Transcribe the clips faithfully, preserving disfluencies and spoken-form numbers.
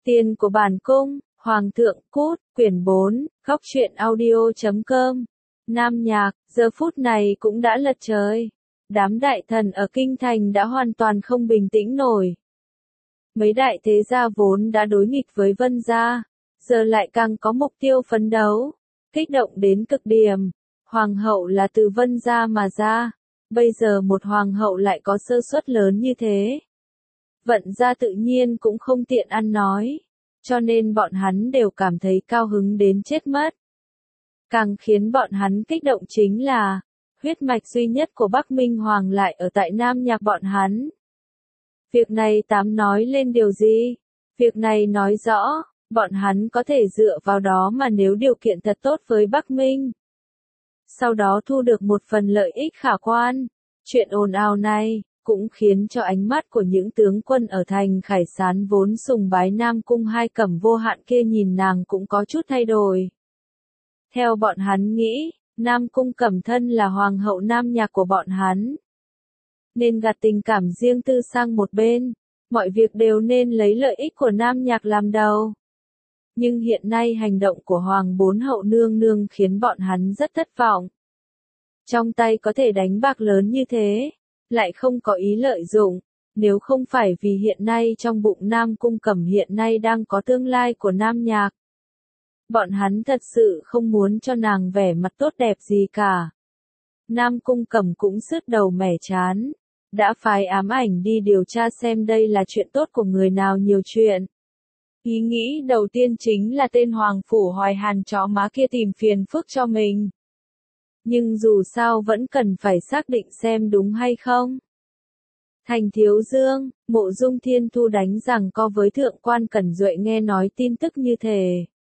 Tiền của bản cung, Hoàng thượng cút, quyển bốn, góc truyện audio chấm com. Nam Nhạc, giờ phút này cũng đã lật trời. Đám đại thần ở kinh thành đã hoàn toàn không bình tĩnh nổi. Mấy đại thế gia vốn đã đối nghịch với Vân gia, giờ lại càng có mục tiêu phấn đấu, kích động đến cực điểm. Hoàng hậu là từ Vân gia mà ra, bây giờ một hoàng hậu lại có sơ suất lớn như thế. Vận gia tự nhiên cũng không tiện ăn nói, cho nên bọn hắn đều cảm thấy cao hứng đến chết mất. Càng khiến bọn hắn kích động chính là, huyết mạch duy nhất của Bắc Minh Hoàng lại ở tại Nam Nhạc bọn hắn. Việc này tám nói lên điều gì? Việc này nói rõ, bọn hắn có thể dựa vào đó mà nếu điều kiện thật tốt với Bắc Minh. Sau đó thu được một phần lợi ích khả quan. Chuyện ồn ào này cũng khiến cho ánh mắt của những tướng quân ở thành Khải Sán vốn sùng bái Nam Cung Hai Cẩm vô hạn kia nhìn nàng cũng có chút thay đổi. Theo bọn hắn nghĩ, Nam Cung Cẩm thân là hoàng hậu Nam Nhạc của bọn hắn, nên gạt tình cảm riêng tư sang một bên, mọi việc đều nên lấy lợi ích của Nam Nhạc làm đầu. Nhưng hiện nay hành động của Hoàng Bốn Hậu nương nương khiến bọn hắn rất thất vọng. Trong tay có thể đánh bạc lớn như thế, lại không có ý lợi dụng, nếu không phải vì hiện nay trong bụng Nam Cung Cẩm hiện nay đang có tương lai của Nam Nhạc. Bọn hắn thật sự không muốn cho nàng vẻ mặt tốt đẹp gì cả. Nam Cung Cẩm cũng sứt đầu mẻ chán, đã phái ám ảnh đi điều tra xem đây là chuyện tốt của người nào nhiều chuyện. Ý nghĩ đầu tiên chính là tên Hoàng Phủ Hoài Hàn chó má kia tìm phiền phức cho mình. Nhưng dù sao vẫn cần phải xác định xem đúng hay không. Thành Thiếu Dương, Mộ Dung Thiên Thu đánh rằng co với Thượng quan Cẩn Duệ nghe nói tin tức như thế.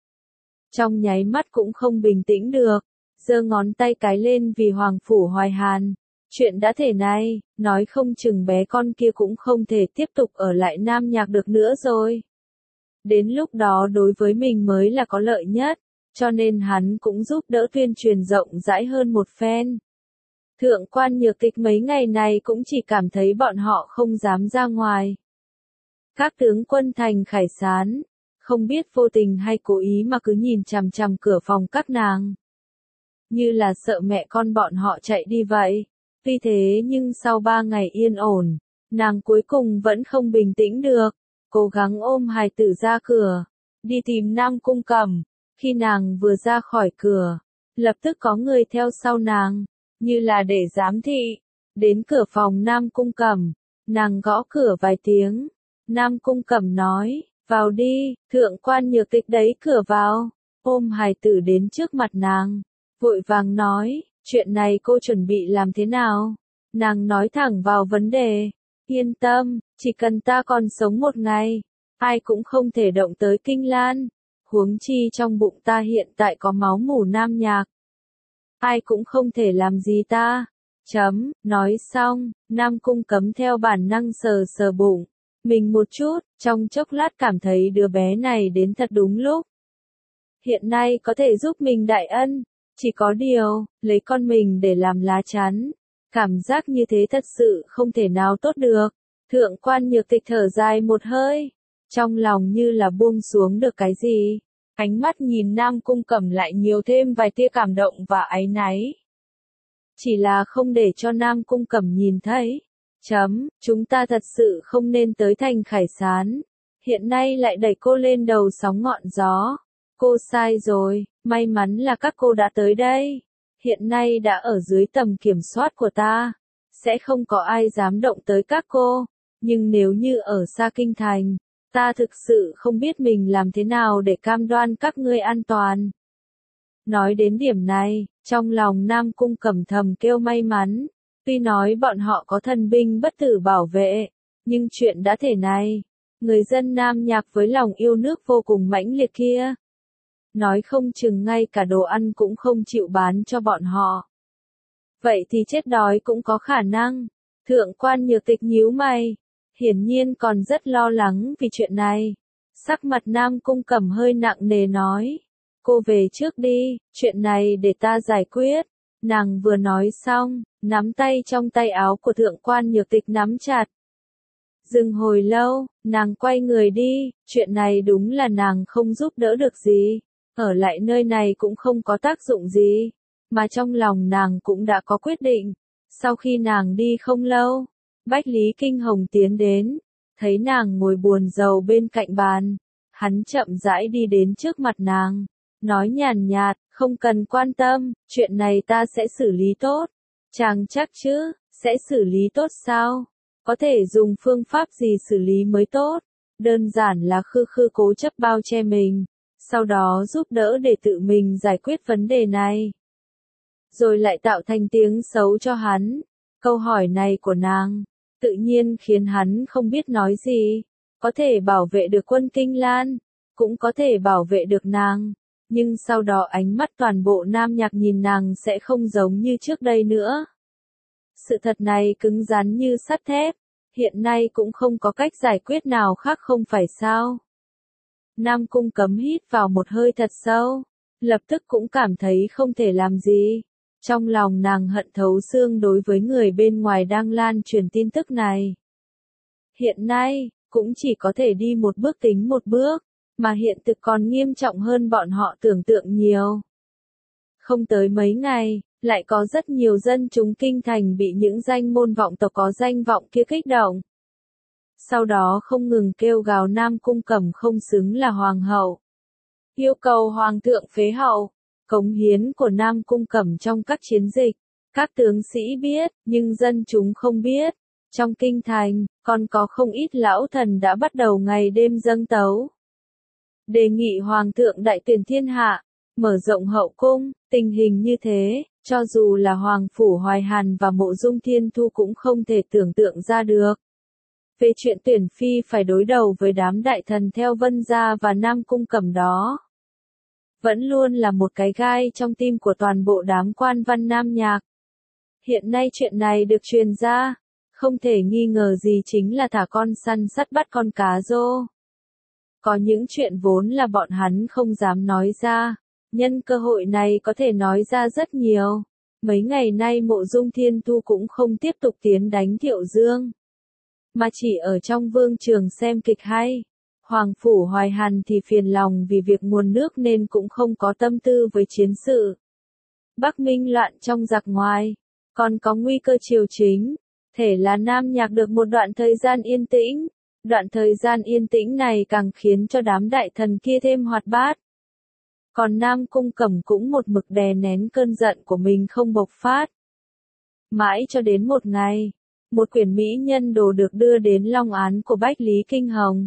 Trong nháy mắt cũng không bình tĩnh được, giơ ngón tay cái lên vì Hoàng Phủ Hoài Hàn. Chuyện đã thể này, nói không chừng bé con kia cũng không thể tiếp tục ở lại Nam Nhạc được nữa rồi. Đến lúc đó đối với mình mới là có lợi nhất, cho nên hắn cũng giúp đỡ tuyên truyền rộng rãi hơn một phen. Thượng quan Nhược Tịch mấy ngày này cũng chỉ cảm thấy bọn họ không dám ra ngoài. Các tướng quân thành Khải Sán, không biết vô tình hay cố ý mà cứ nhìn chằm chằm cửa phòng các nàng. Như là sợ mẹ con bọn họ chạy đi vậy. Tuy thế nhưng sau ba ngày yên ổn, nàng cuối cùng vẫn không bình tĩnh được, cố gắng ôm hài tử ra cửa, đi tìm Nam Cung Cẩm. Khi nàng vừa ra khỏi cửa, lập tức có người theo sau nàng, như là để giám thị. Đến cửa phòng Nam Cung Cẩm, nàng gõ cửa vài tiếng. Nam Cung Cẩm nói, vào đi, Thượng quan Nhược Tịch đẩy cửa vào, ôm hài tử đến trước mặt nàng, vội vàng nói, chuyện này cô chuẩn bị làm thế nào? Nàng nói thẳng vào vấn đề, yên tâm, chỉ cần ta còn sống một ngày, ai cũng không thể động tới Kinh Lan. Huống chi trong bụng ta hiện tại có máu mủ Nam Nhạc, ai cũng không thể làm gì ta. Chấm, nói xong, Nam Cung Cẩm theo bản năng sờ sờ bụng mình một chút, trong chốc lát cảm thấy đứa bé này đến thật đúng lúc. Hiện nay có thể giúp mình đại ân, chỉ có điều, lấy con mình để làm lá chắn. Cảm giác như thế thật sự không thể nào tốt được. Thượng quan Nhược Tịch thở dài một hơi, trong lòng như là buông xuống được cái gì. Ánh mắt nhìn Nam Cung Cẩm lại nhiều thêm vài tia cảm động và áy náy. Chỉ là không để cho Nam Cung Cẩm nhìn thấy. Chấm, chúng ta thật sự không nên tới thành Khải Sán. Hiện nay lại đẩy cô lên đầu sóng ngọn gió. Cô sai rồi, may mắn là các cô đã tới đây. Hiện nay đã ở dưới tầm kiểm soát của ta. Sẽ không có ai dám động tới các cô. Nhưng nếu như ở xa kinh thành, ta thực sự không biết mình làm thế nào để cam đoan các ngươi an toàn. Nói đến điểm này, trong lòng Nam Cung Cẩm thầm kêu may mắn. Tuy nói bọn họ có thần binh bất tử bảo vệ, nhưng chuyện đã thể này, người dân Nam Nhạc với lòng yêu nước vô cùng mãnh liệt kia, nói không chừng ngay cả đồ ăn cũng không chịu bán cho bọn họ. Vậy thì chết đói cũng có khả năng. Thượng quan Nhược Tịch nhíu mày, hiển nhiên còn rất lo lắng vì chuyện này. Sắc mặt Nam Cung Cẩm hơi nặng nề nói, cô về trước đi, chuyện này để ta giải quyết. Nàng vừa nói xong, nắm tay trong tay áo của Thượng quan Nhược Tịch nắm chặt. Dừng hồi lâu, nàng quay người đi, chuyện này đúng là nàng không giúp đỡ được gì. Ở lại nơi này cũng không có tác dụng gì. Mà trong lòng nàng cũng đã có quyết định. Sau khi nàng đi không lâu, Bách Lý Kinh Hồng tiến đến, thấy nàng ngồi buồn rầu bên cạnh bàn. Hắn chậm rãi đi đến trước mặt nàng, nói nhàn nhạt, không cần quan tâm, chuyện này ta sẽ xử lý tốt. Chàng chắc chứ, sẽ xử lý tốt sao? Có thể dùng phương pháp gì xử lý mới tốt? Đơn giản là khư khư cố chấp bao che mình, sau đó giúp đỡ để tự mình giải quyết vấn đề này. Rồi lại tạo thành tiếng xấu cho hắn. Câu hỏi này của nàng, tự nhiên khiến hắn không biết nói gì. Có thể bảo vệ được quân Kinh Lan, cũng có thể bảo vệ được nàng. Nhưng sau đó ánh mắt toàn bộ Nam Nhạc nhìn nàng sẽ không giống như trước đây nữa. Sự thật này cứng rắn như sắt thép, hiện nay cũng không có cách giải quyết nào khác không phải sao. Nam Cung Cấm hít vào một hơi thật sâu, lập tức cũng cảm thấy không thể làm gì. Trong lòng nàng hận thấu xương đối với người bên ngoài đang lan truyền tin tức này. Hiện nay, cũng chỉ có thể đi một bước tính một bước, mà hiện thực còn nghiêm trọng hơn bọn họ tưởng tượng nhiều. Không tới mấy ngày, lại có rất nhiều dân chúng kinh thành bị những danh môn vọng tộc có danh vọng kia kích động. Sau đó không ngừng kêu gào Nam Cung Cẩm không xứng là hoàng hậu. Yêu cầu hoàng thượng phế hậu. Cống hiến của Nam Cung Cẩm trong các chiến dịch, các tướng sĩ biết, nhưng dân chúng không biết. Trong kinh thành, còn có không ít lão thần đã bắt đầu ngày đêm dâng tấu. Đề nghị hoàng thượng đại tuyển thiên hạ, mở rộng hậu cung, tình hình như thế, cho dù là Hoàng Phủ Hoài Hàn và Mộ Dung Thiên Thu cũng không thể tưởng tượng ra được. Về chuyện tuyển phi phải đối đầu với đám đại thần theo Vân Gia và Nam Cung Cẩm đó. Vẫn luôn là một cái gai trong tim của toàn bộ đám quan văn Nam Nhạc. Hiện nay chuyện này được truyền ra, không thể nghi ngờ gì chính là thả con săn sắt bắt con cá rô. Có những chuyện vốn là bọn hắn không dám nói ra, nhân cơ hội này có thể nói ra rất nhiều. Mấy ngày nay Mộ Dung Thiên Thu cũng không tiếp tục tiến đánh Thiệu Dương, mà chỉ ở trong vương trường xem kịch hay. Hoàng Phủ Hoài Hàn thì phiền lòng vì việc nguồn nước nên cũng không có tâm tư với chiến sự. Bắc Minh loạn trong giặc ngoài, còn có nguy cơ triều chính. Thể là Nam Nhạc được một đoạn thời gian yên tĩnh. Đoạn thời gian yên tĩnh này càng khiến cho đám đại thần kia thêm hoạt bát. Còn Nam Cung Cẩm cũng một mực đè nén cơn giận của mình không bộc phát. Mãi cho đến một ngày, một quyển mỹ nhân đồ được đưa đến long án của Bách Lý Kinh Hồng.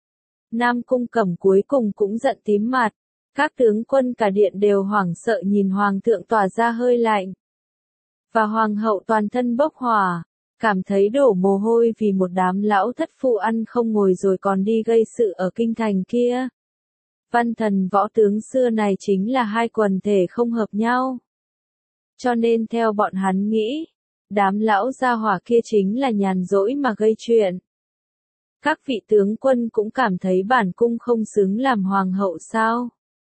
Nam Cung Cẩm cuối cùng cũng giận tím mặt, các tướng quân cả điện đều hoảng sợ nhìn hoàng thượng tỏa ra hơi lạnh. Và hoàng hậu toàn thân bốc hỏa, cảm thấy đổ mồ hôi vì một đám lão thất phu ăn không ngồi rồi còn đi gây sự ở kinh thành kia. Văn thần võ tướng xưa này chính là hai quần thể không hợp nhau. Cho nên theo bọn hắn nghĩ, đám lão gia hỏa kia chính là nhàn rỗi mà gây chuyện. Các vị tướng quân cũng cảm thấy bản cung không xứng làm hoàng hậu sao.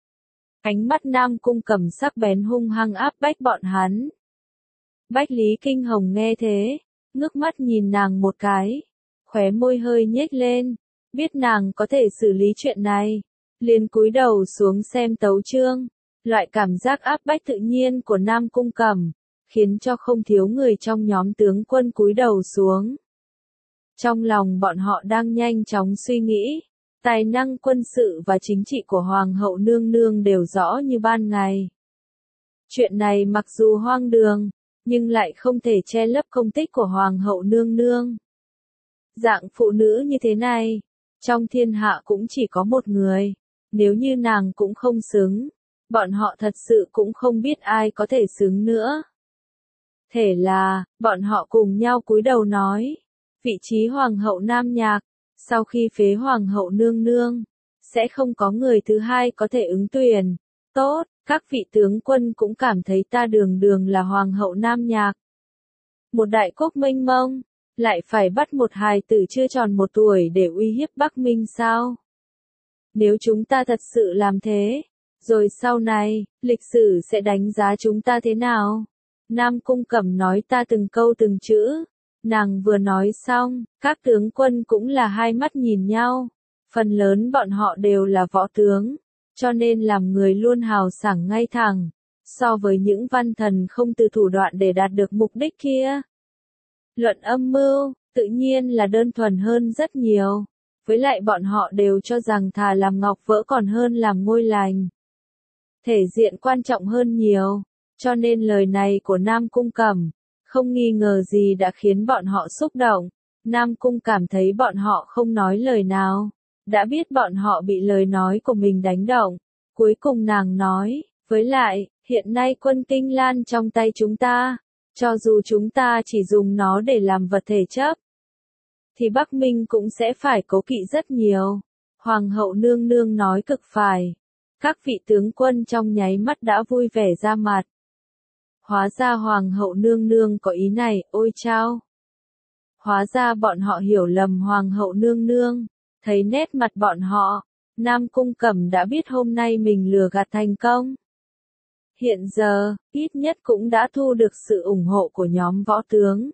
Ánh mắt Nam Cung Cẩm sắc bén hung hăng áp bách bọn hắn. Bách Lý Kinh Hồng nghe thế, ngước mắt nhìn nàng một cái, khóe môi hơi nhếch lên, biết nàng có thể xử lý chuyện này, liền cúi đầu xuống xem tấu chương. Loại cảm giác áp bách tự nhiên của Nam Cung Cẩm, khiến cho không thiếu người trong nhóm tướng quân cúi đầu xuống. Trong lòng bọn họ đang nhanh chóng suy nghĩ, tài năng quân sự và chính trị của Hoàng hậu nương nương đều rõ như ban ngày. Chuyện này mặc dù hoang đường, nhưng lại không thể che lấp công tích của Hoàng hậu nương nương. Dạng phụ nữ như thế này, trong thiên hạ cũng chỉ có một người, nếu như nàng cũng không xứng, bọn họ thật sự cũng không biết ai có thể xứng nữa. Thể là, bọn họ cùng nhau cúi đầu nói, vị trí Hoàng hậu Nam Nhạc, sau khi phế Hoàng hậu nương nương, sẽ không có người thứ hai có thể ứng tuyển. Tốt, các vị tướng quân cũng cảm thấy ta đường đường là Hoàng hậu Nam Nhạc. Một đại quốc mênh mông, lại phải bắt một hài tử chưa tròn một tuổi để uy hiếp Bắc Minh sao? Nếu chúng ta thật sự làm thế, rồi sau này, lịch sử sẽ đánh giá chúng ta thế nào? Nam Cung Cẩm nói ta từng câu từng chữ, Nàng vừa nói xong, các tướng quân cũng là hai mắt nhìn nhau. Phần lớn bọn họ đều là võ tướng, cho nên làm người luôn hào sảng ngay thẳng, so với những văn thần không từ thủ đoạn để đạt được mục đích kia. Luận âm mưu, tự nhiên là đơn thuần hơn rất nhiều. Với lại bọn họ đều cho rằng thà làm ngọc vỡ còn hơn làm ngôi lành. Thể diện quan trọng hơn nhiều, cho nên lời này của Nam Cung Cẩm, không nghi ngờ gì đã khiến bọn họ xúc động. Nam Cung cảm thấy bọn họ không nói lời nào, đã biết bọn họ bị lời nói của mình đánh động. Cuối cùng nàng nói, với lại, hiện nay quân Kinh Lan trong tay chúng ta, cho dù chúng ta chỉ dùng nó để làm vật thể chấp, thì Bắc Minh cũng sẽ phải cố kỵ rất nhiều. Hoàng hậu nương nương nói cực phải. Các vị tướng quân trong nháy mắt đã vui vẻ ra mặt. Hóa ra hoàng hậu nương nương có ý này, ôi chao. Hóa ra bọn họ hiểu lầm hoàng hậu nương nương. Thấy nét mặt bọn họ, Nam Cung Cẩm đã biết hôm nay mình lừa gạt thành công. Hiện giờ, ít nhất cũng đã thu được sự ủng hộ của nhóm võ tướng.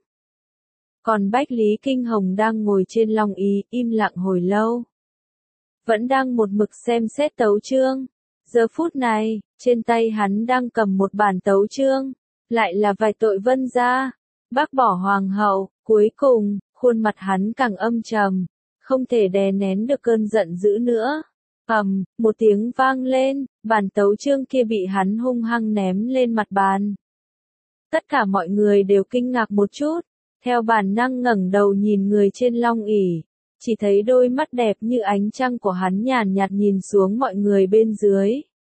Còn Bách Lý Kinh Hồng đang ngồi trên long ỷ, im lặng hồi lâu. Vẫn đang một mực xem xét tấu chương. Giờ phút này, trên tay hắn đang cầm một bản tấu chương, lại là vài tội vân gia, bác bỏ hoàng hậu. Cuối cùng, khuôn mặt hắn càng âm trầm, không thể đè nén được cơn giận dữ nữa. Ầm, một tiếng vang lên, bản tấu chương kia bị hắn hung hăng ném lên mặt bàn. Tất cả mọi người đều kinh ngạc một chút, theo bản năng ngẩng đầu nhìn người trên long ỷ, chỉ thấy đôi mắt đẹp như ánh trăng của hắn nhàn nhạt nhìn xuống mọi người bên dưới.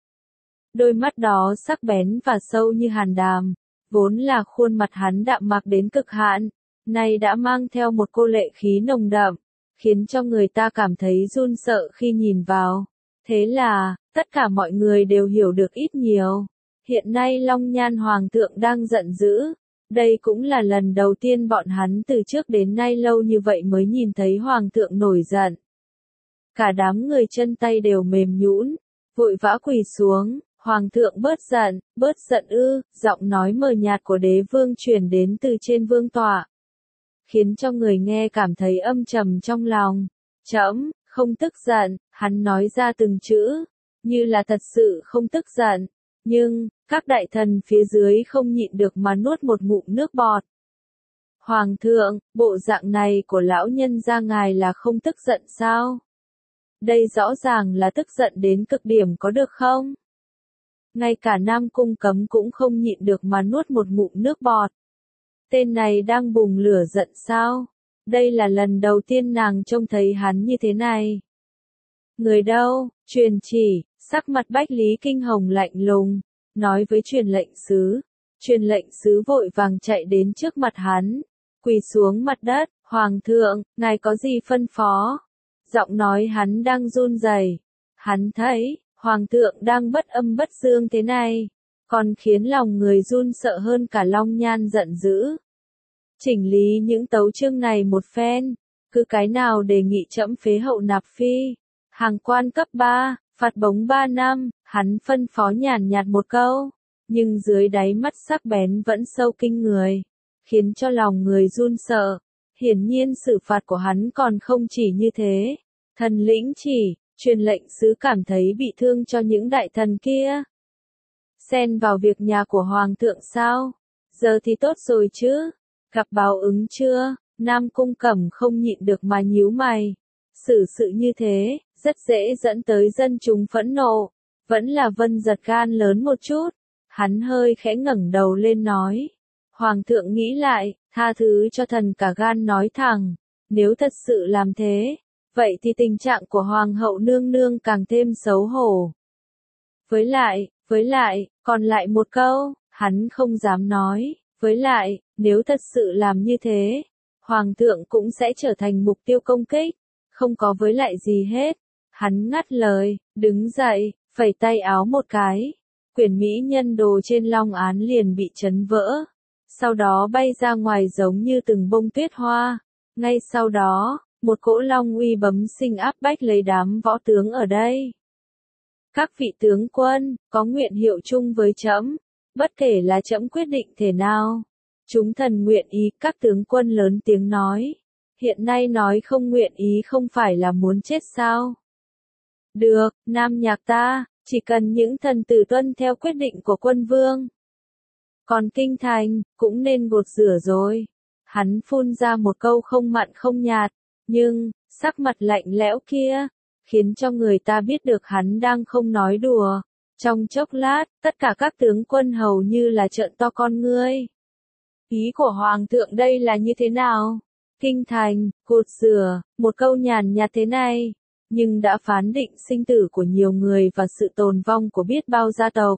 Đôi mắt đó sắc bén và sâu như hàn đàm, vốn là khuôn mặt hắn đạm mạc đến cực hạn, nay đã mang theo một cô lệ khí nồng đậm, khiến cho người ta cảm thấy run sợ khi nhìn vào. Thế là, tất cả mọi người đều hiểu được ít nhiều. Hiện nay Long Nhan Hoàng thượng đang giận dữ. Đây cũng là lần đầu tiên bọn hắn từ trước đến nay lâu như vậy mới nhìn thấy Hoàng thượng nổi giận. Cả đám người chân tay đều mềm nhũn, vội vã quỳ xuống. Hoàng thượng bớt giận, bớt giận ư, giọng nói mờ nhạt của đế vương truyền đến từ trên vương tọa, khiến cho người nghe cảm thấy âm trầm trong lòng. Trẫm không tức giận, hắn nói ra từng chữ, như là thật sự không tức giận, nhưng, các đại thần phía dưới không nhịn được mà nuốt một ngụm nước bọt. Hoàng thượng, bộ dạng này của lão nhân gia ngài là không tức giận sao? Đây rõ ràng là tức giận đến cực điểm có được không? Ngay cả Nam Cung Cấm cũng không nhịn được mà nuốt một ngụm nước bọt. Tên này đang bùng lửa giận sao? Đây là lần đầu tiên nàng trông thấy hắn như thế này. Người đâu? Truyền chỉ. Sắc mặt Bách Lý Kinh Hồng lạnh lùng, nói với truyền lệnh sứ. Truyền lệnh sứ vội vàng chạy đến trước mặt hắn, quỳ xuống mặt đất. Hoàng thượng, ngài có gì phân phó? Giọng nói hắn đang run rẩy. Hắn thấy, Hoàng thượng đang bất âm bất dương thế này, còn khiến lòng người run sợ hơn cả Long Nhan giận dữ. Chỉnh lý những tấu chương này một phen, cứ cái nào đề nghị trẫm phế hậu nạp phi, hàng quan cấp ba, phạt bống ba năm, hắn phân phó nhàn nhạt một câu, nhưng dưới đáy mắt sắc bén vẫn sâu kinh người, khiến cho lòng người run sợ. Hiển nhiên sự phạt của hắn còn không chỉ như thế. Thần lĩnh chỉ, truyền lệnh sứ cảm thấy bị thương cho những đại thần kia. Xen vào việc nhà của hoàng thượng sao? Giờ thì tốt rồi chứ? Gặp báo ứng chưa? Nam Cung Cẩm không nhịn được mà nhíu mày. Xử sự như thế, rất dễ dẫn tới dân chúng phẫn nộ. Vẫn là Vân giật gan lớn một chút. Hắn hơi khẽ ngẩng đầu lên nói. Hoàng thượng nghĩ lại, tha thứ cho thần cả gan nói thẳng. Nếu thật sự làm thế, vậy thì tình trạng của Hoàng hậu nương nương càng thêm xấu hổ. Với lại, với lại, còn lại một câu, hắn không dám nói. Với lại, nếu thật sự làm như thế, Hoàng thượng cũng sẽ trở thành mục tiêu công kích. Không có với lại gì hết. Hắn ngắt lời, đứng dậy, phẩy tay áo một cái. Quyển mỹ nhân đồ trên long án liền bị chấn vỡ. Sau đó bay ra ngoài giống như từng bông tuyết hoa. Ngay sau đó, một cỗ long uy bấm sinh áp bách lấy đám võ tướng ở đây. Các vị tướng quân, có nguyện hiệu chung với trẫm, bất kể là trẫm quyết định thế nào. Chúng thần nguyện ý, các tướng quân lớn tiếng nói. Hiện nay nói không nguyện ý không phải là muốn chết sao? Được, Nam Nhạc ta, chỉ cần những thần tử tuân theo quyết định của quân vương. Còn kinh thành, cũng nên gột rửa rồi. Hắn phun ra một câu không mặn không nhạt, nhưng, sắc mặt lạnh lẽo kia, khiến cho người ta biết được hắn đang không nói đùa. Trong chốc lát, tất cả các tướng quân hầu như là trợn to con ngươi. Ý của Hoàng thượng đây là như thế nào? Kinh thành, gột rửa, một câu nhàn nhạt thế này, nhưng đã phán định sinh tử của nhiều người và sự tồn vong của biết bao gia tộc.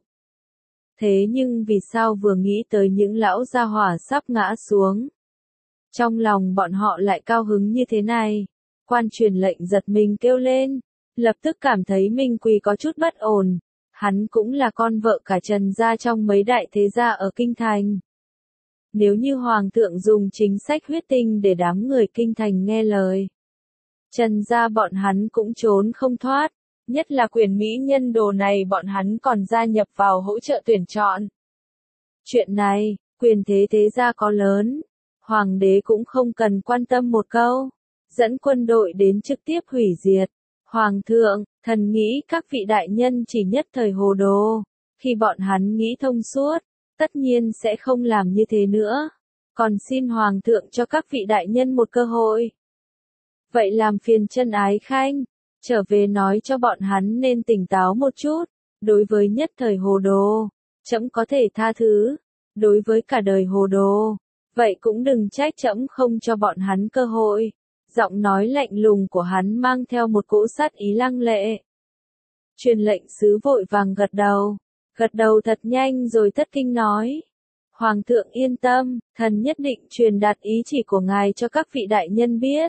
Thế nhưng vì sao vừa nghĩ tới những lão gia hỏa sắp ngã xuống? Trong lòng bọn họ lại cao hứng như thế này. Quan truyền lệnh giật mình kêu lên, lập tức cảm thấy mình quỳ có chút bất ổn. Hắn cũng là con vợ cả Trần gia trong mấy đại thế gia ở Kinh thành. Nếu như Hoàng thượng dùng chính sách huyết tinh để đám người Kinh thành nghe lời, Trần gia bọn hắn cũng trốn không thoát, nhất là quyền mỹ nhân đồ này bọn hắn còn gia nhập vào hỗ trợ tuyển chọn. Chuyện này, quyền thế thế gia có lớn, Hoàng đế cũng không cần quan tâm một câu, dẫn quân đội đến trực tiếp hủy diệt. Hoàng thượng, thần nghĩ các vị đại nhân chỉ nhất thời hồ đồ, khi bọn hắn nghĩ thông suốt, tất nhiên sẽ không làm như thế nữa. Còn xin Hoàng thượng cho các vị đại nhân một cơ hội. Vậy làm phiền chân ái khanh, trở về nói cho bọn hắn nên tỉnh táo một chút. Đối với nhất thời hồ đồ, trẫm có thể tha thứ. Đối với cả đời hồ đồ, vậy cũng đừng trách trẫm không cho bọn hắn cơ hội. Giọng nói lạnh lùng của hắn mang theo một cỗ sát ý lăng lệ. Truyền lệnh sứ vội vàng gật đầu, gật đầu thật nhanh rồi thất kinh nói. Hoàng thượng yên tâm, thần nhất định truyền đạt ý chỉ của ngài cho các vị đại nhân biết.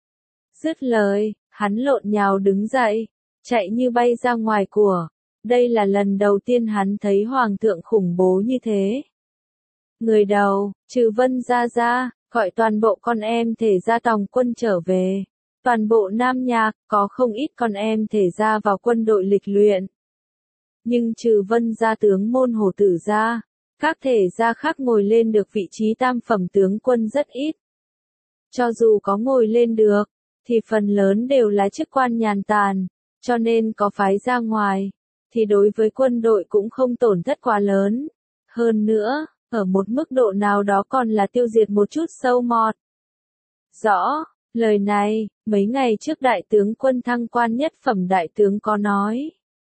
Dứt lời, hắn lộn nhào đứng dậy, chạy như bay ra ngoài của. Đây là lần đầu tiên hắn thấy Hoàng thượng khủng bố như thế. Người đầu, trừ Vân Gia Gia, gọi toàn bộ con em thể gia tòng quân trở về. Toàn bộ Nam Nhạc, có không ít con em thể gia vào quân đội lịch luyện. Nhưng trừ Vân Gia tướng môn Hổ Tử gia, các thể gia khác ngồi lên được vị trí tam phẩm tướng quân rất ít. Cho dù có ngồi lên được, thì phần lớn đều là chức quan nhàn tàn, cho nên có phái ra ngoài, thì đối với quân đội cũng không tổn thất quá lớn. Hơn nữa, ở một mức độ nào đó còn là tiêu diệt một chút sâu mọt. Rõ, lời này, mấy ngày trước đại tướng quân thăng quan nhất phẩm đại tướng có nói.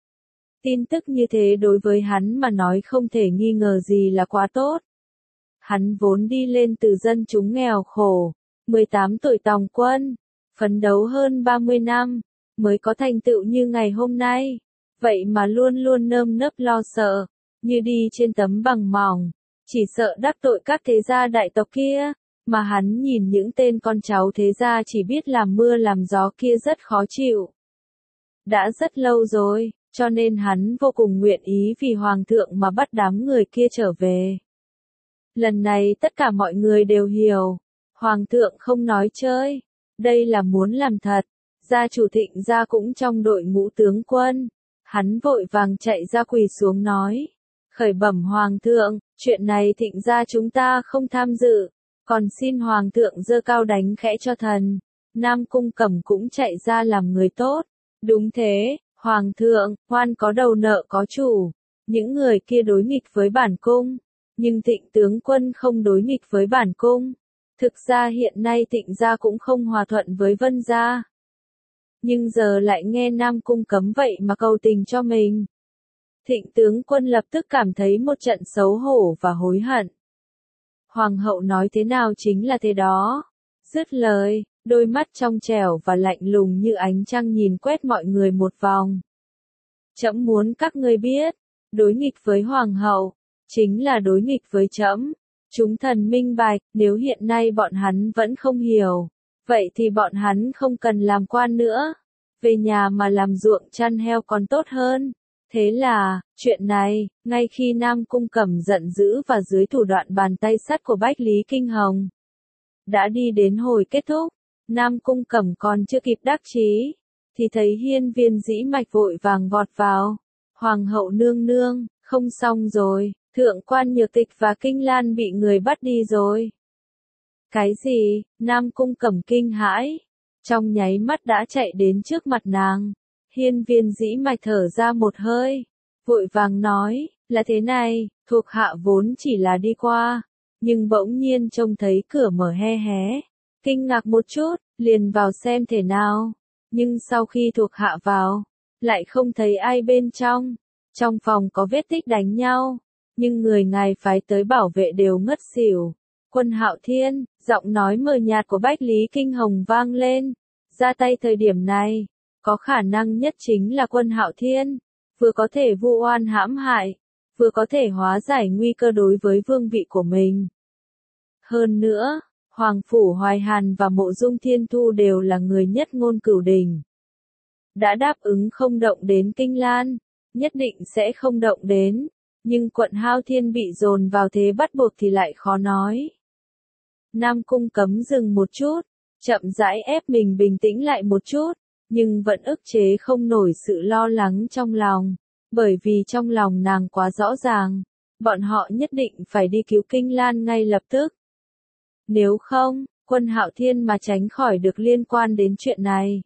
Tin tức như thế đối với hắn mà nói không thể nghi ngờ gì là quá tốt. Hắn vốn đi lên từ dân chúng nghèo khổ, mười tám tuổi tòng quân, phấn đấu hơn ba mươi năm, mới có thành tựu như ngày hôm nay. Vậy mà luôn luôn nơm nớp lo sợ, như đi trên tấm bằng mỏng, chỉ sợ đắc tội các thế gia đại tộc kia, mà hắn nhìn những tên con cháu thế gia chỉ biết làm mưa làm gió kia rất khó chịu. Đã rất lâu rồi, cho nên hắn vô cùng nguyện ý vì Hoàng thượng mà bắt đám người kia trở về. Lần này tất cả mọi người đều hiểu, Hoàng thượng không nói chơi, đây là muốn làm thật. Gia chủ Thịnh gia cũng trong đội ngũ tướng quân, hắn vội vàng chạy ra quỳ xuống nói. Khởi bẩm Hoàng thượng, chuyện này Thịnh gia chúng ta không tham dự, còn xin Hoàng thượng giơ cao đánh khẽ cho thần. Nam Cung Cẩm cũng chạy ra làm người tốt. Đúng thế, Hoàng thượng, oan có đầu nợ có chủ. Những người kia đối nghịch với bản cung, nhưng Thịnh tướng quân không đối nghịch với bản cung. Thực ra hiện nay Thịnh gia cũng không hòa thuận với Vân gia. Nhưng giờ lại nghe Nam Cung cấm vậy mà cầu tình cho mình. Thịnh tướng quân lập tức cảm thấy một trận xấu hổ và hối hận. Hoàng hậu nói thế nào chính là thế đó. Dứt lời, đôi mắt trong trẻo và lạnh lùng như ánh trăng nhìn quét mọi người một vòng. Trẫm muốn các ngươi biết, đối nghịch với Hoàng hậu, chính là đối nghịch với trẫm. Chúng thần minh bạch, nếu hiện nay bọn hắn vẫn không hiểu, vậy thì bọn hắn không cần làm quan nữa. Về nhà mà làm ruộng chăn heo còn tốt hơn. Thế là, chuyện này, ngay khi Nam Cung Cẩm giận dữ và dưới thủ đoạn bàn tay sắt của Bách Lý Kinh Hồng, đã đi đến hồi kết thúc, Nam Cung Cẩm còn chưa kịp đắc chí, thì thấy Hiên Viên Dĩ Mạch vội vàng vọt vào. Hoàng hậu nương nương, không xong rồi, Thượng quan Nhược Tịch và Kinh Lan bị người bắt đi rồi. Cái gì? Nam Cung Cẩm kinh hãi, trong nháy mắt đã chạy đến trước mặt nàng. Hiên Viên Dĩ Mạch thở ra một hơi, vội vàng nói, là thế này, thuộc hạ vốn chỉ là đi qua, nhưng bỗng nhiên trông thấy cửa mở hé hé, kinh ngạc một chút, liền vào xem thế nào, nhưng sau khi thuộc hạ vào, lại không thấy ai bên trong, trong phòng có vết tích đánh nhau, nhưng người ngài phái tới bảo vệ đều ngất xỉu. Quân Hạo Thiên, giọng nói mờ nhạt của Bách Lý Kinh Hồng vang lên, ra tay thời điểm này, có khả năng nhất chính là Quân Hạo Thiên, vừa có thể vu oan hãm hại, vừa có thể hóa giải nguy cơ đối với vương vị của mình. Hơn nữa, Hoàng Phủ Hoài Hàn và Mộ Dung Thiên Thu đều là người nhất ngôn cửu đình. Đã đáp ứng không động đến Kinh Lan, nhất định sẽ không động đến, nhưng quận Hao Thiên bị dồn vào thế bắt buộc thì lại khó nói. Nam Cung Cấm dừng một chút, chậm rãi ép mình bình tĩnh lại một chút, nhưng vẫn ức chế không nổi sự lo lắng trong lòng, bởi vì trong lòng nàng quá rõ ràng, bọn họ nhất định phải đi cứu Kinh Lan ngay lập tức. Nếu không, Quân Hạo Thiên mà tránh khỏi được liên quan đến chuyện này,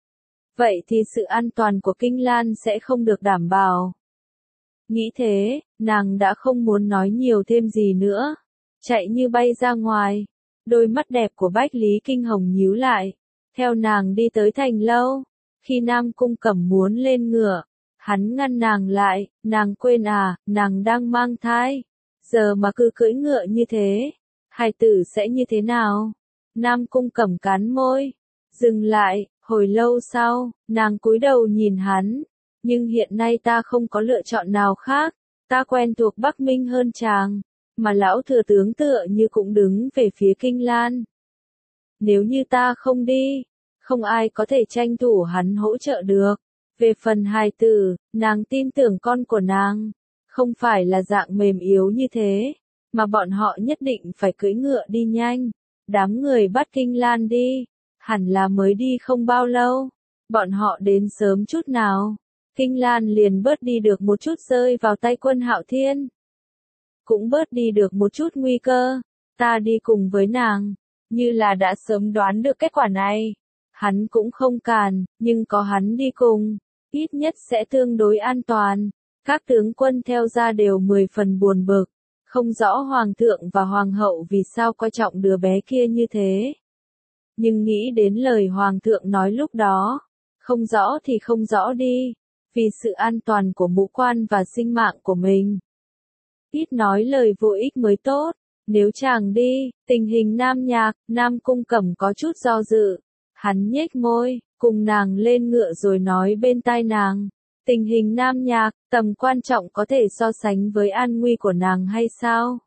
vậy thì sự an toàn của Kinh Lan sẽ không được đảm bảo. Nghĩ thế, nàng đã không muốn nói nhiều thêm gì nữa, chạy như bay ra ngoài. Đôi mắt đẹp của Bách Lý Kinh Hồng nhíu lại, theo nàng đi tới thành lâu. Khi Nam Cung Cẩm muốn lên ngựa, hắn ngăn nàng lại, nàng quên à, nàng đang mang thai, giờ mà cứ cưỡi ngựa như thế, hài tử sẽ như thế nào? Nam Cung Cẩm cắn môi, dừng lại, hồi lâu sau, nàng cúi đầu nhìn hắn, nhưng hiện nay ta không có lựa chọn nào khác, ta quen thuộc Bắc Minh hơn chàng. Mà lão thừa tướng tựa như cũng đứng về phía Kinh Lan. Nếu như ta không đi, không ai có thể tranh thủ hắn hỗ trợ được. Về phần hài tử, nàng tin tưởng con của nàng, không phải là dạng mềm yếu như thế, mà bọn họ nhất định phải cưỡi ngựa đi nhanh. Đám người bắt Kinh Lan đi, hẳn là mới đi không bao lâu, bọn họ đến sớm chút nào, Kinh Lan liền bớt đi được một chút rơi vào tay Quân Hạo Thiên. Cũng bớt đi được một chút nguy cơ, ta đi cùng với nàng, như là đã sớm đoán được kết quả này. Hắn cũng không càn, nhưng có hắn đi cùng, ít nhất sẽ tương đối an toàn. Các tướng quân theo ra đều mười phần buồn bực, không rõ hoàng thượng và hoàng hậu vì sao coi trọng đứa bé kia như thế. Nhưng nghĩ đến lời hoàng thượng nói lúc đó, không rõ thì không rõ đi, vì sự an toàn của mũ quan và sinh mạng của mình. Ít nói lời vô ích mới tốt, nếu chàng đi, tình hình Nam Nhạc, Nam Cung Cẩm có chút do dự. Hắn nhếch môi, cùng nàng lên ngựa rồi nói bên tai nàng, tình hình Nam Nhạc, tầm quan trọng có thể so sánh với an nguy của nàng hay sao?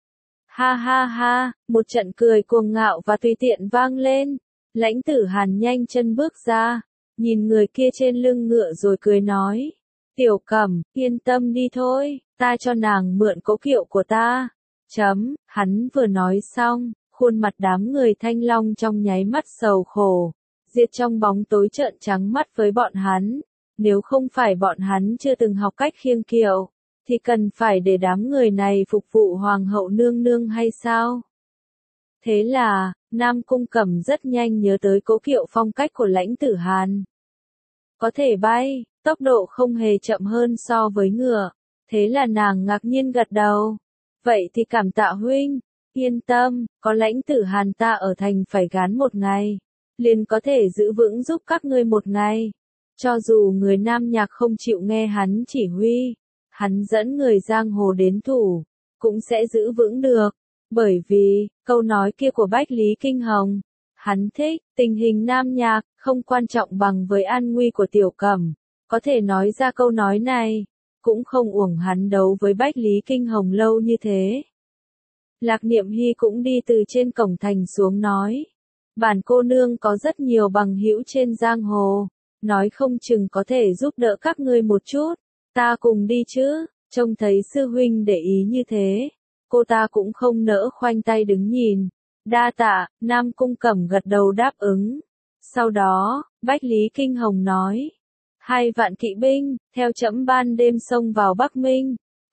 Ha ha ha, một trận cười cuồng ngạo và tùy tiện vang lên, Lãnh Tử Hàn nhanh chân bước ra, nhìn người kia trên lưng ngựa rồi cười nói, Tiểu Cẩm, yên tâm đi thôi, ta cho nàng mượn cỗ kiệu của ta. Chấm, hắn vừa nói xong, khuôn mặt đám người Thanh Long trong nháy mắt sầu khổ, diệt trong bóng tối trợn trắng mắt với bọn hắn. Nếu không phải bọn hắn chưa từng học cách khiêng kiệu, thì cần phải để đám người này phục vụ hoàng hậu nương nương hay sao? Thế là, Nam Cung Cẩm rất nhanh nhớ tới cỗ kiệu phong cách của Lãnh Tử Hàn. Có thể bay, tốc độ không hề chậm hơn so với ngựa. Thế là nàng ngạc nhiên gật đầu. Vậy thì cảm tạ huynh, yên tâm, có Lãnh Tử Hàn ta ở thành phải gán một ngày, liền có thể giữ vững giúp các ngươi một ngày. Cho dù người Nam Nhạc không chịu nghe hắn chỉ huy, hắn dẫn người giang hồ đến thủ, cũng sẽ giữ vững được. Bởi vì, câu nói kia của Bách Lý Kinh Hồng, hắn thích, tình hình Nam Nhạc, không quan trọng bằng với an nguy của Tiểu Cẩm. Có thể nói ra câu nói này, cũng không uổng hắn đấu với Bách Lý Kinh Hồng lâu như thế. Lạc Niệm Hy cũng đi từ trên cổng thành xuống nói, bản cô nương có rất nhiều bằng hữu trên giang hồ, nói không chừng có thể giúp đỡ các ngươi một chút, ta cùng đi chứ. Trông thấy sư huynh để ý như thế, cô ta cũng không nỡ khoanh tay đứng nhìn. Đa tạ, Nam Cung Cẩm gật đầu đáp ứng. Sau đó, Bách Lý Kinh Hồng nói, hai vạn kỵ binh, theo trẫm ban đêm xông vào Bắc Minh,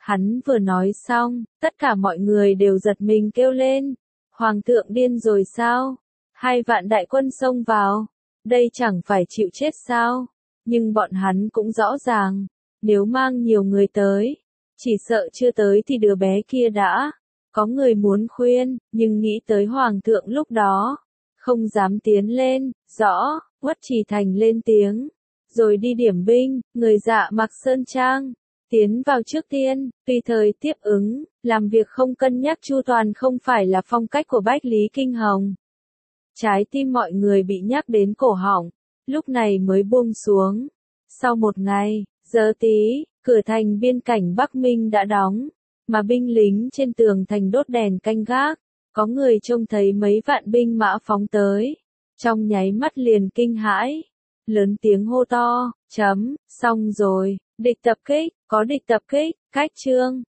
Hắn vừa nói xong, tất cả mọi người đều giật mình kêu lên. Hoàng thượng điên rồi sao? Hai vạn đại quân xông vào. Đây chẳng phải chịu chết sao? Nhưng bọn hắn cũng rõ ràng. Nếu mang nhiều người tới, chỉ sợ chưa tới thì đứa bé kia đã. Có người muốn khuyên, nhưng nghĩ tới hoàng thượng lúc đó. Không dám tiến lên, rõ, Uất Trì Thành lên tiếng. Rồi đi điểm binh, người dạ mặc sơn trang. Tiến vào trước tiên, tùy thời tiếp ứng, làm việc không cân nhắc chu toàn không phải là phong cách của Bách Lý Kinh Hồng. Trái tim mọi người bị nhắc đến cổ họng, lúc này mới buông xuống. Sau một ngày, giờ tí, cửa thành biên cảnh Bắc Minh đã đóng, mà binh lính trên tường thành đốt đèn canh gác. Có người trông thấy mấy vạn binh mã phóng tới, trong nháy mắt liền kinh hãi, lớn tiếng hô to, chấm, xong rồi, địch tập kích, có địch tập kích, cách chương.